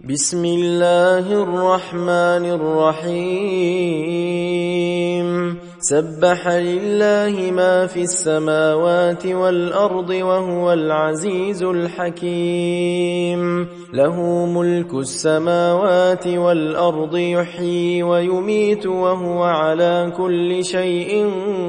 بسم الله الرحمن الرحيم سبح لله ما في السماوات والأرض وهو العزيز الحكيم له ملك السماوات والأرض يحيي ويميت وهو على كل شيء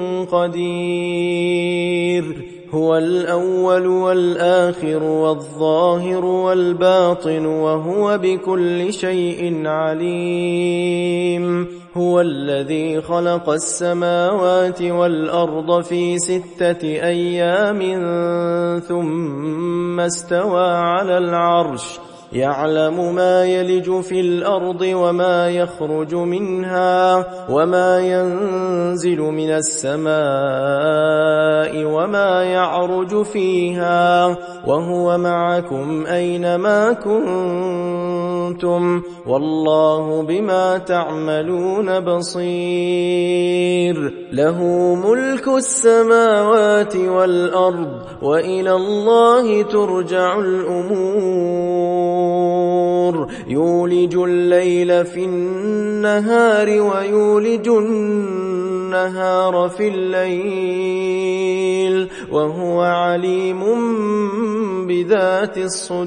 قدير هو الأول والآخر والظاهر والباطن وهو بكل شيء عليم هو الذي خلق السماوات والأرض في 6 أيام ثم استوى على العرش يعلم ما يلج في الأرض وما يخرج منها وما ينزل من السماء وما يعرج فيها وهو معكم أينما كنتم والله بما تعملون بصير له ملك السماوات والأرض وإلى الله ترجع الأمور يولج الليل في النهار ويولج النهار في الليل وهو عليم بذات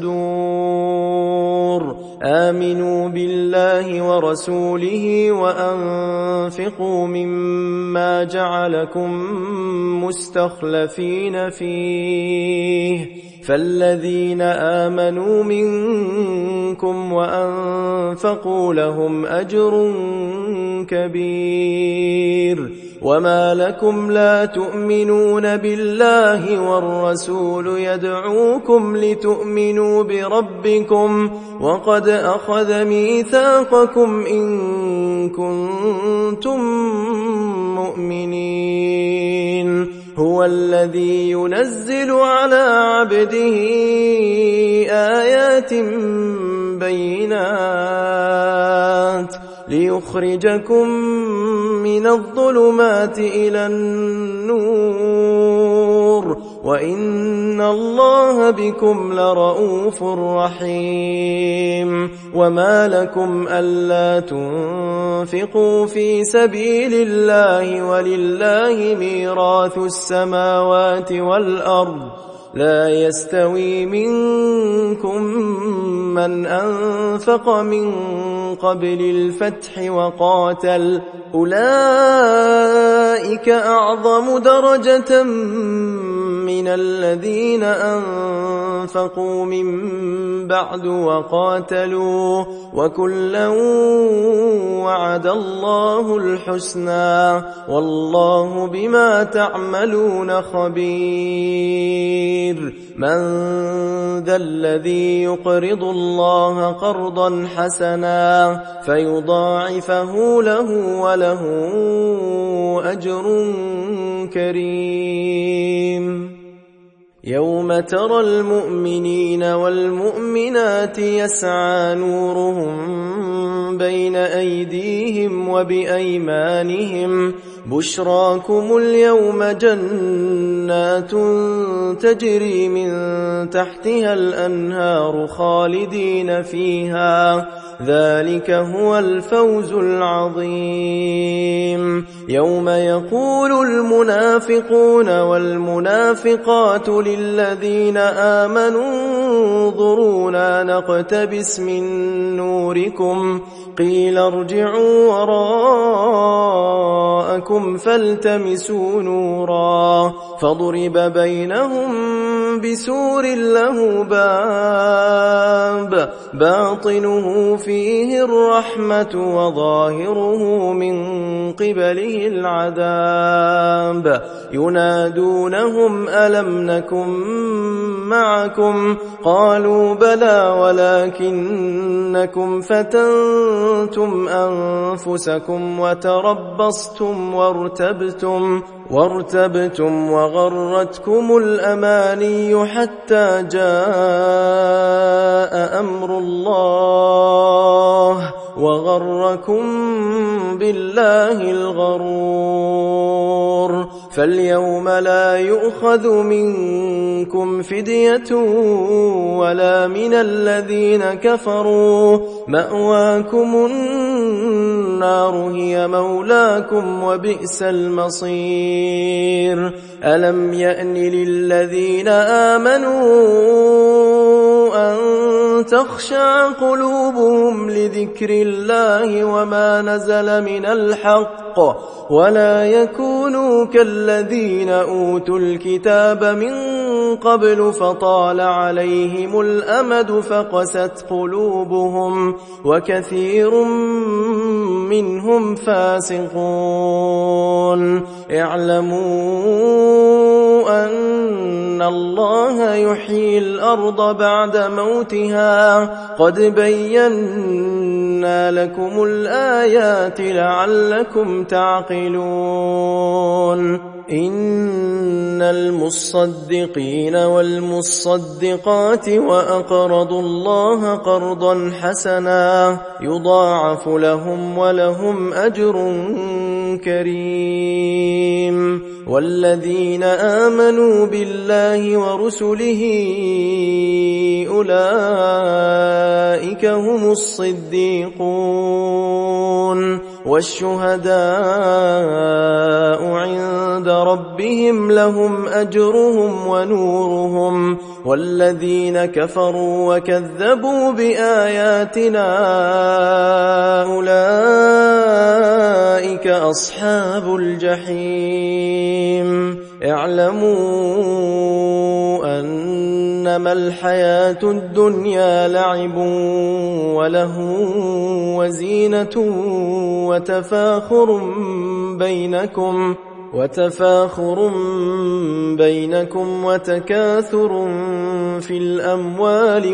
الصدور آمنوا بالله ورسوله وأنفقوا مما جعلكم مستخلفين فيه فالذين آمنوا منكم وأنفقوا لهم أجر كبير وما لكم لا تؤمنون بالله والرسول يدعوكم لتؤمنوا بربكم وقد أخذ ميثاقكم إن كنتم مؤمنين هو الذي ينزل على عبده آيات بينات ليخرجكم من الظلمات إلى النور وإن الله بكم لرؤوف رحيم وما لكم ألا تنفقوا في سبيل الله ولله ميراث السماوات والأرض لا يستوي منكم من أنفق من قبل الفتح وقاتل أولئك أعظم درجة من الذين أنفقوا من بعد وقاتلوا وكلا وعد الله الحسنى والله بما تعملون خبير من ذا الذي يقرض الله قرضا حسنا فيضاعفه له وله أجر كريم يوم ترى المؤمنين والمؤمنات يسعى نورهم بين أيديهم وبأيمانهم بشراكم اليوم جنات تجري من تحتها الأنهار خالدين فيها ذلك هو الفوز العظيم يوم يقول المنافقون والمنافقات للذين آمنوا انظرونا نقتبس من نوركم قيل ارجعوا وراءكم فالتمسوا نورا فضرب بينهم بسور له باب باطنه فيه الرحمة وظاهره من قبله العذاب ينادونهم ألم نكن معكم قالوا بلى ولكنكم فتنتم أنفسكم وتربصتم وارتبتم وغرتكم الأماني حتى جاء أمر الله وغركم بالله الغرور فاليوم لا يؤخذ منكم فدية ولا من الذين كفروا، مأواكم النار هي مولاكم وبئس المصير. ألم يأن للذين آمنوا أن تخشع قلوبهم لذكر الله وما نزل من الحق، ولا يكونوا كالذين أوتوا الكتاب من قبل فطال عليهم الأمد فقست قلوبهم وكثير منهم فاسقون. اعلموا أن الله يحيي الأرض بعد موتها، قد بينا لكم الآيات لعلكم تعقلون. إن المصدقين والمصدقات وأقرضوا الله قرضا حسنا يضاعف لهم ولهم أجر كريم. والذين آمنوا بالله ورسله أولئك هم الصديقون والشهداء عند ربهم لهم أجرهم ونورهم. والذين كفروا وكذبوا بآياتنا أولئك أصحاب الجحيم. اعلموا أنما الحياة الدنيا لعب وله وزينة وتفاخر بينكم وتكاثر في الأموال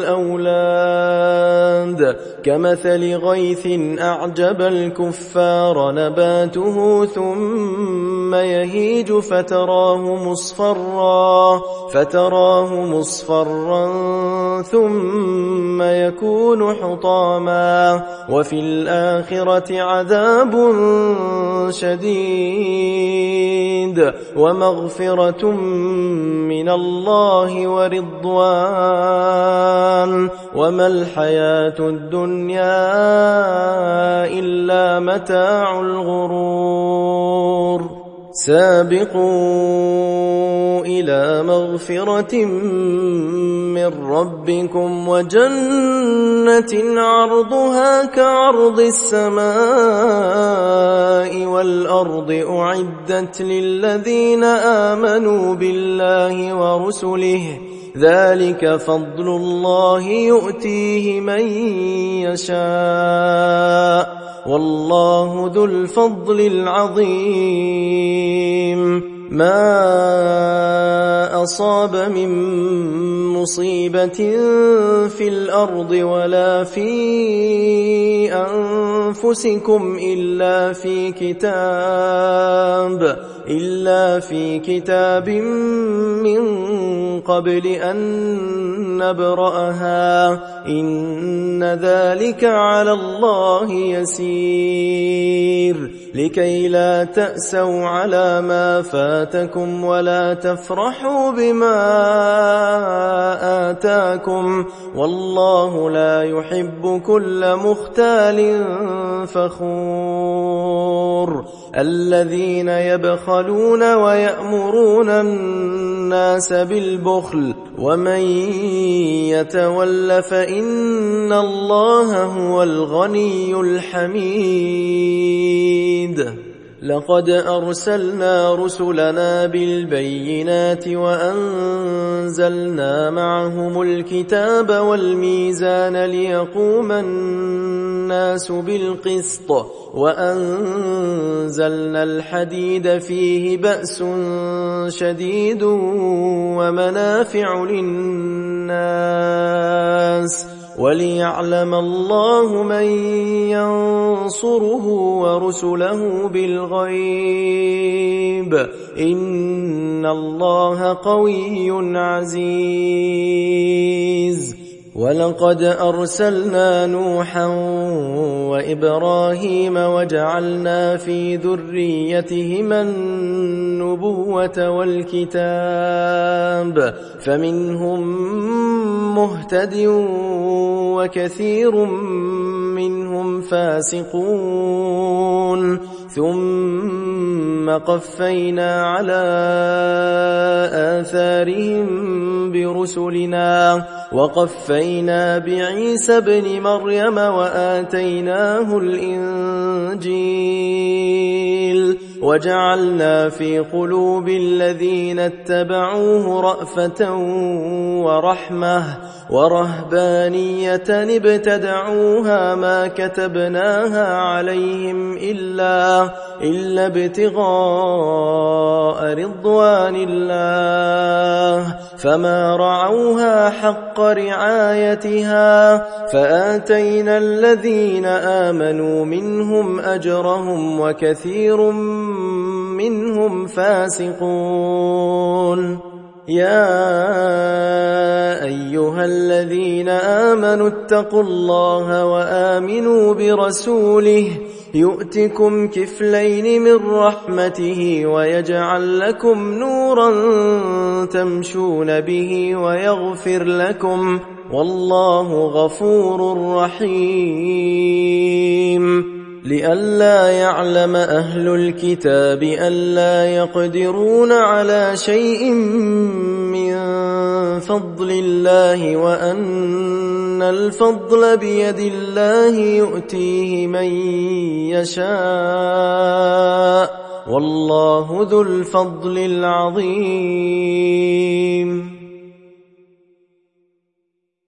والأولاد كمثل غيث أعجب الكفار نباته ثم يهيج فتراه مصفرا ثم يكون حطاما، وفي الآخرة عذاب شديد ومغفرة من الله ورضوان، وما الحياة الدنيا إلا متاع الغرور. سابقوا إلى مغفرة من ربكم وجنة عرضها كعرض السماء والأرض أعدت للذين آمنوا بالله ورسله، ذلك فضل الله يؤتيه من يشاء والله ذو الفضل العظيم. ما أصاب من مصيبة في الأرض ولا في أنفسكم إلا في كتاب من قبل أن نبرأها، إن ذلك على الله يسير. لكي لا تأسوا على ما فاتكم ولا تفرحوا بما آتاكم، والله لا يحب كل مختال فخور. الذين يبخلون ويأمرون الناس بالبخل ومن يتول فإن الله هو الغني الحميد. لقد أرسلنا رسلنا بالبينات وأنزلنا معهم الكتاب والميزان ليقوم الناس بالقسط، وأنزلنا الحديد فيه بأس شديد ومنافع للناس وليعلم الله من ينصره ورسله بالغيب، إن الله قوي عزيز. ولقد أرسلنا نوحا وإبراهيم وجعلنا في ذريتهما النبوة والكتاب فمنهم مهتد وكثير منهم فاسقون ثم قفينا على آثارهم برسلنا وقفينا بعيسى ابن مريم وآتيناه الإنجيل وجعلنا في قلوب الذين اتبعوه رأفة ورحمة ورهبانية ابتدعوها ما كتبناها عليهم إلا ابتغاء رضوان الله فما رعوها حق رعايتها فآتينا الذين آمنوا منهم أجرهم وكثير منهم فاسقون يا أيها الذين آمنوا اتقوا الله وآمنوا برسوله يؤتكم كفلين من رحمته ويجعل لكم نورا تمشون به ويغفر لكم والله غفور رحيم لئلا يعلم أهل الكتاب ألا يقدرون على شيء من فضل الله وأن الفضل بيد الله يؤتيه من يشاء والله ذو الفضل العظيم